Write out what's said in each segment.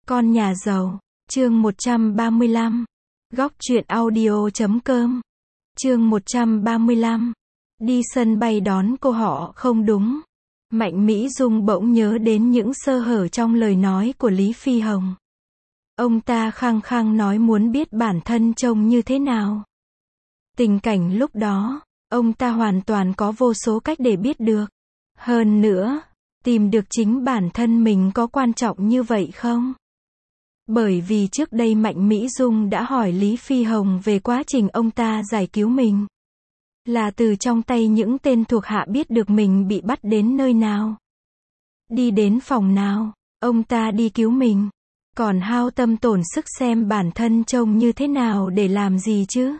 Con nhà giàu, chương 135. Góc truyện audio.com. Chương 135. Đi sân bay đón cô họ không đúng. Mạnh Mỹ Dung bỗng nhớ đến những sơ hở trong lời nói của Lý Phi Hồng. Ông ta khăng khăng nói muốn biết bản thân trông như thế nào. Tình cảnh lúc đó, ông ta hoàn toàn có vô số cách để biết được. Hơn nữa, tìm được chính bản thân mình có quan trọng như vậy không? Bởi vì trước đây Mạnh Mỹ Dung đã hỏi Lý Phi Hồng về quá trình ông ta giải cứu mình. Là từ trong tay những tên thuộc hạ biết được mình bị bắt đến nơi nào. Đi đến phòng nào, ông ta đi cứu mình. Còn hao tâm tổn sức xem bản thân trông như thế nào để làm gì chứ?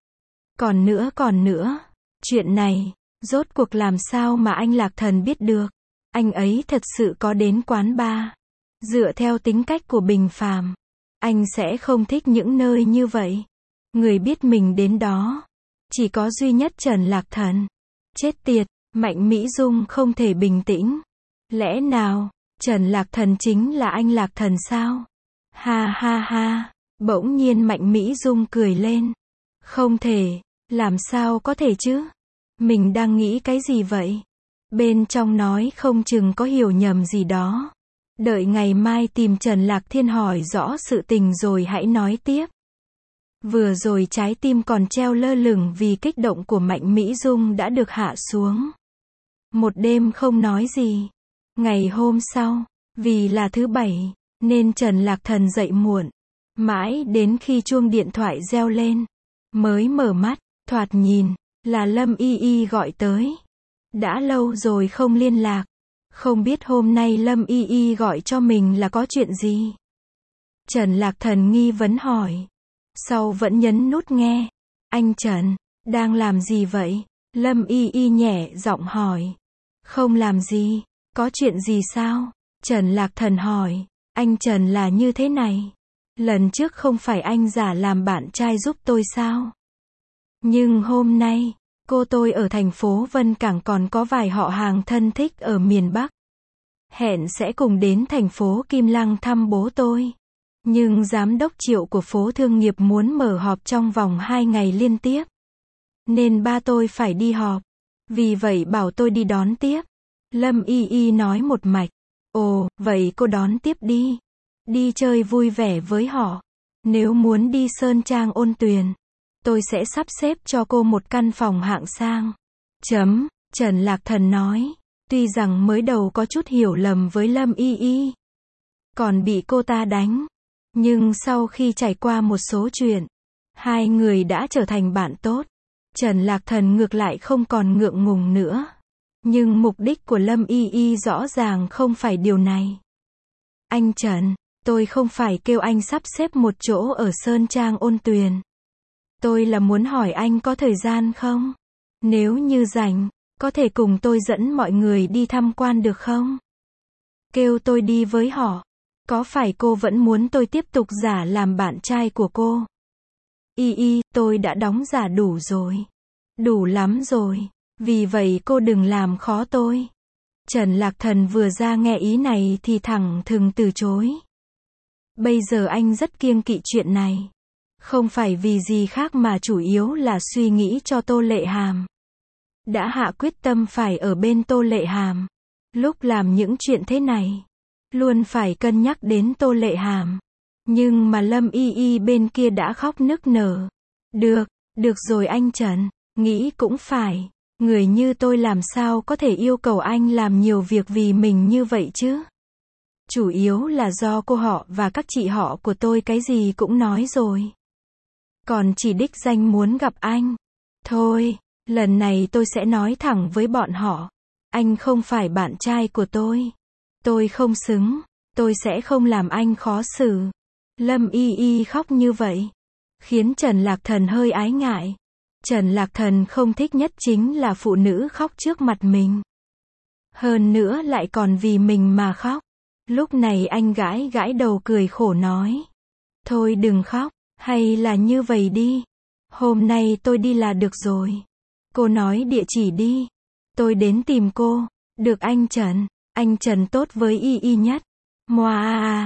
Còn nữa, chuyện này, rốt cuộc làm sao mà anh Lạc Thần biết được? Anh ấy thật sự có đến quán bar. Dựa theo tính cách của Bình Phàm, anh sẽ không thích những nơi như vậy. Người biết mình đến đó, chỉ có duy nhất Trần Lạc Thần. Chết tiệt, Mạnh Mỹ Dung không thể bình tĩnh. Lẽ nào, Trần Lạc Thần chính là anh Lạc Thần sao? Ha ha ha, bỗng nhiên Mạnh Mỹ Dung cười lên. Không thể, làm sao có thể chứ? Mình đang nghĩ cái gì vậy? Bên trong nói không chừng có hiểu nhầm gì đó. Đợi ngày mai tìm Trần Lạc Thiên hỏi rõ sự tình rồi hãy nói tiếp. Vừa rồi trái tim còn treo lơ lửng vì kích động của Mạnh Mỹ Dung đã được hạ xuống. Một đêm không nói gì. Ngày hôm sau, vì là thứ bảy, nên Trần Lạc Thần dậy muộn. Mãi đến khi chuông điện thoại reo lên, mới mở mắt, thoạt nhìn, là Lâm Y Y gọi tới. Đã lâu rồi không liên lạc. Không biết hôm nay Lâm Y Y gọi cho mình là có chuyện gì? Trần Lạc Thần nghi vấn hỏi. Sau vẫn nhấn nút nghe. Anh Trần, đang làm gì vậy? Lâm Y Y nhẹ giọng hỏi. Không làm gì, có chuyện gì sao? Trần Lạc Thần hỏi. Anh Trần là như thế này. Lần trước không phải anh giả làm bạn trai giúp tôi sao? Nhưng hôm nay, cô tôi ở thành phố Vân Cảng còn có vài họ hàng thân thích ở miền Bắc. Hẹn sẽ cùng đến thành phố Kim Lăng thăm bố tôi. Nhưng giám đốc Triệu của phố thương nghiệp muốn mở họp trong vòng 2 ngày liên tiếp. Nên ba tôi phải đi họp. Vì vậy bảo tôi đi đón tiếp. Lâm Y Y nói một mạch. Ồ, vậy cô đón tiếp đi. Đi chơi vui vẻ với họ. Nếu muốn đi Sơn Trang Ôn Tuyền, tôi sẽ sắp xếp cho cô một căn phòng hạng sang. Trần Lạc Thần nói. Tuy rằng mới đầu có chút hiểu lầm với Lâm Y Y, còn bị cô ta đánh. Nhưng sau khi trải qua một số chuyện, hai người đã trở thành bạn tốt. Trần Lạc Thần ngược lại không còn ngượng ngùng nữa. Nhưng mục đích của Lâm Y Y rõ ràng không phải điều này. Anh Trần, tôi không phải kêu anh sắp xếp một chỗ ở Sơn Trang Ôn Tuyền. Tôi là muốn hỏi anh có thời gian không? Nếu như rảnh, có thể cùng tôi dẫn mọi người đi tham quan được không? Kêu tôi đi với họ. Có phải cô vẫn muốn tôi tiếp tục giả làm bạn trai của cô? Y Y, tôi đã đóng giả đủ rồi. Đủ lắm rồi. Vì vậy cô đừng làm khó tôi. Trần Lạc Thần vừa ra nghe ý này thì thẳng thừng từ chối. Bây giờ anh rất kiêng kỵ chuyện này. Không phải vì gì khác mà chủ yếu là suy nghĩ cho Tô Lệ Hàm. Đã hạ quyết tâm phải ở bên Tô Lệ Hàm. Lúc làm những chuyện thế này, luôn phải cân nhắc đến Tô Lệ Hàm. Nhưng mà Lâm Y Y bên kia đã khóc nức nở. Được rồi anh Trần, nghĩ cũng phải. Người như tôi làm sao có thể yêu cầu anh làm nhiều việc vì mình như vậy chứ? Chủ yếu là do cô họ và các chị họ của tôi cái gì cũng nói rồi. Còn chỉ đích danh muốn gặp anh. Thôi, lần này tôi sẽ nói thẳng với bọn họ. Anh không phải bạn trai của tôi. Tôi không xứng. Tôi sẽ không làm anh khó xử. Lâm Y Y khóc như vậy, khiến Trần Lạc Thần hơi ái ngại. Trần Lạc Thần không thích nhất chính là phụ nữ khóc trước mặt mình. Hơn nữa lại còn vì mình mà khóc. Lúc này anh gãi gãi đầu cười khổ nói. Thôi đừng khóc, hay là như vậy đi. Hôm nay tôi đi là được rồi. Cô nói địa chỉ đi. Tôi đến tìm cô. Được anh Trần tốt với Y Y nhất. Moa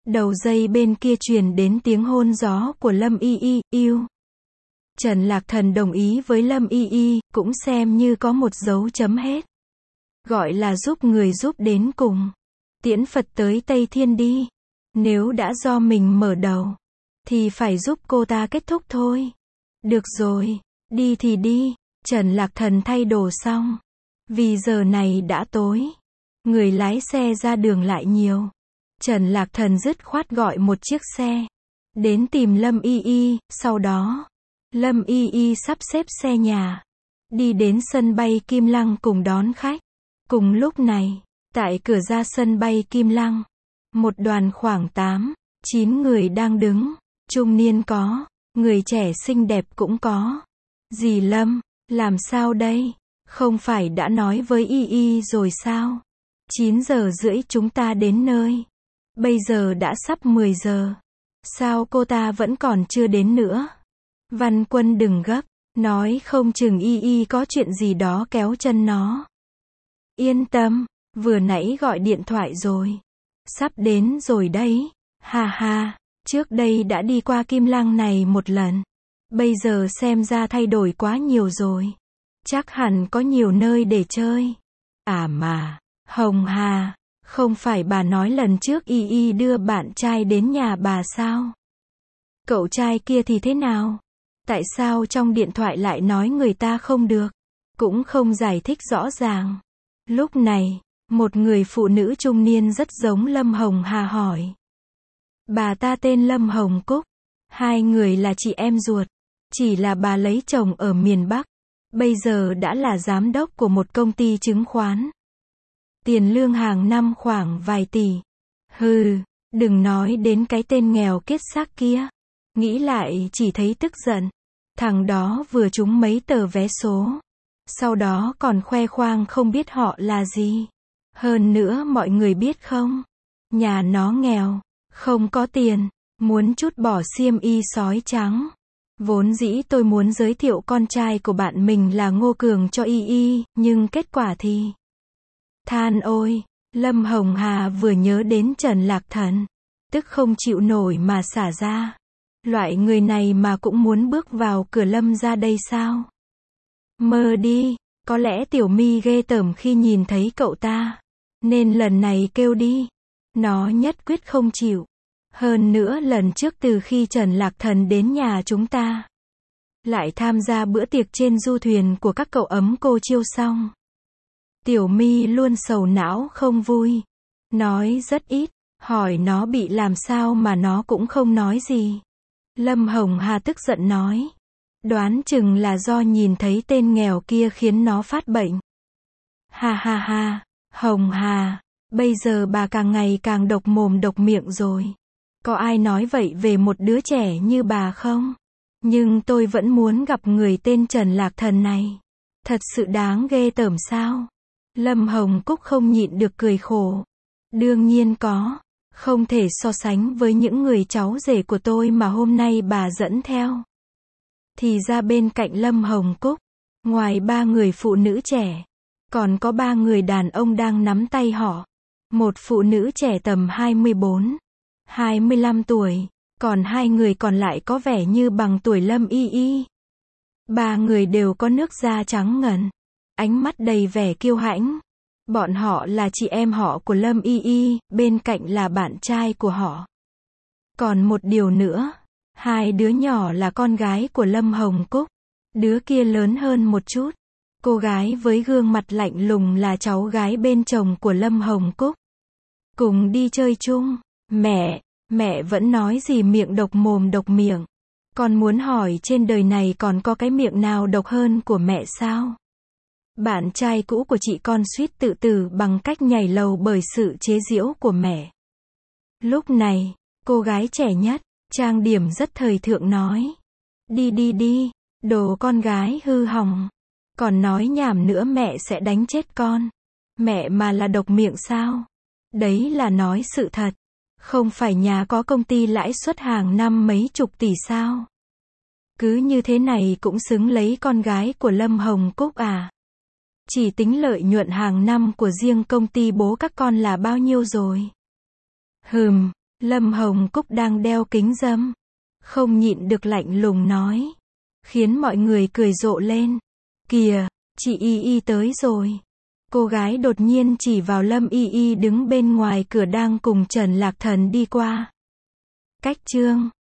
Đầu dây bên kia truyền đến tiếng hôn gió của Lâm Y Y, yêu. Trần Lạc Thần đồng ý với Lâm Y Y, cũng xem như có một dấu chấm hết. Gọi là giúp người giúp đến cùng. Tiễn Phật tới Tây Thiên đi. Nếu đã do mình mở đầu, thì phải giúp cô ta kết thúc thôi. Được rồi, đi thì đi. Trần Lạc Thần thay đồ xong. Vì giờ này đã tối. Người lái xe ra đường lại nhiều. Trần Lạc Thần dứt khoát gọi một chiếc xe. Đến tìm Lâm Y Y, sau đó, Lâm Y Y sắp xếp xe nhà. Đi đến sân bay Kim Lăng cùng đón khách. Cùng lúc này, tại cửa ra sân bay Kim Lăng, một đoàn khoảng 8-9 người đang đứng. Trung niên có, người trẻ xinh đẹp cũng có. Dì Lâm, làm sao đây? Không phải đã nói với Y Y rồi sao? 9 giờ rưỡi chúng ta đến nơi. Bây giờ đã sắp 10 giờ. Sao cô ta vẫn còn chưa đến nữa? Văn Quân đừng gấp, nói không chừng Y Y có chuyện gì đó kéo chân nó. Yên tâm, vừa nãy gọi điện thoại rồi. Sắp đến rồi đấy. Ha ha, trước đây đã đi qua Kim Lăng này một lần. Bây giờ xem ra thay đổi quá nhiều rồi. Chắc hẳn có nhiều nơi để chơi. À mà, Hồng Hà, không phải bà nói lần trước Y Y đưa bạn trai đến nhà bà sao? Cậu trai kia thì thế nào? Tại sao trong điện thoại lại nói người ta không được? Cũng không giải thích rõ ràng. Lúc này, một người phụ nữ trung niên rất giống Lâm Hồng Hà hỏi. Bà ta tên Lâm Hồng Cúc. Hai người là chị em ruột. Chỉ là bà lấy chồng ở miền Bắc. Bây giờ đã là giám đốc của một công ty chứng khoán. Tiền lương hàng năm khoảng vài tỷ. Hừ, đừng nói đến cái tên nghèo kiết xác kia. Nghĩ lại chỉ thấy tức giận. Thằng đó vừa trúng mấy tờ vé số. Sau đó còn khoe khoang không biết họ là gì. Hơn nữa mọi người biết không? Nhà nó nghèo, không có tiền, muốn trút bỏ xiêm y sói trắng. Vốn dĩ tôi muốn giới thiệu con trai của bạn mình là Ngô Cường cho Y Y, nhưng kết quả thì... Than ôi, Lâm Hồng Hà vừa nhớ đến Trần Lạc Thần, tức không chịu nổi mà xả ra. Loại người này mà cũng muốn bước vào cửa Lâm ra đây sao? Mơ đi, có lẽ Tiểu My ghê tởm khi nhìn thấy cậu ta. Nên lần này kêu đi. Nó nhất quyết không chịu. Hơn nữa lần trước từ khi Trần Lạc Thần đến nhà chúng ta, lại tham gia bữa tiệc trên du thuyền của các cậu ấm cô Chiêu xong. Tiểu My luôn sầu não không vui. Nói rất ít. Hỏi nó bị làm sao mà nó cũng không nói gì. Lâm Hồng Hà tức giận nói. Đoán chừng là do nhìn thấy tên nghèo kia khiến nó phát bệnh. Ha ha ha, Hồng Hà, bây giờ bà càng ngày càng độc mồm độc miệng rồi. Có ai nói vậy về một đứa trẻ như bà không? Nhưng tôi vẫn muốn gặp người tên Trần Lạc Thần này. Thật sự đáng ghê tởm sao? Lâm Hồng Cúc không nhịn được cười khổ. Đương nhiên có. Không thể so sánh với những người cháu rể của tôi mà hôm nay bà dẫn theo. Thì ra bên cạnh Lâm Hồng Cúc, ngoài 3 người phụ nữ trẻ, còn có 3 người đàn ông đang nắm tay họ. Một phụ nữ trẻ tầm 24, 25 tuổi, còn 2 người còn lại có vẻ như bằng tuổi Lâm Y Y. 3 người đều có nước da trắng ngần, ánh mắt đầy vẻ kiêu hãnh. Bọn họ là chị em họ của Lâm Y Y, bên cạnh là bạn trai của họ. Còn một điều nữa, 2 đứa nhỏ là con gái của Lâm Hồng Cúc. Đứa kia lớn hơn một chút. Cô gái với gương mặt lạnh lùng là cháu gái bên chồng của Lâm Hồng Cúc. Cùng đi chơi chung. Mẹ vẫn nói gì miệng độc mồm độc miệng. Con muốn hỏi trên đời này còn có cái miệng nào độc hơn của mẹ sao? Bạn trai cũ của chị con suýt tự tử bằng cách nhảy lầu bởi sự chế giễu của mẹ. Lúc này, cô gái trẻ nhất, trang điểm rất thời thượng nói. Đi, đồ con gái hư hỏng. Còn nói nhảm nữa mẹ sẽ đánh chết con. Mẹ mà là độc miệng sao? Đấy là nói sự thật. Không phải nhà có công ty lãi suất hàng năm mấy chục tỷ sao? Cứ như thế này cũng xứng lấy con gái của Lâm Hồng Cúc à? Chỉ tính lợi nhuận hàng năm của riêng công ty bố các con là bao nhiêu rồi? Lâm Hồng Cúc đang đeo kính râm, không nhịn được lạnh lùng nói, khiến mọi người cười rộ lên. Kìa, chị Y Y tới rồi. Cô gái đột nhiên chỉ vào Lâm Y Y đứng bên ngoài cửa đang cùng Trần Lạc Thần đi qua. Cách chương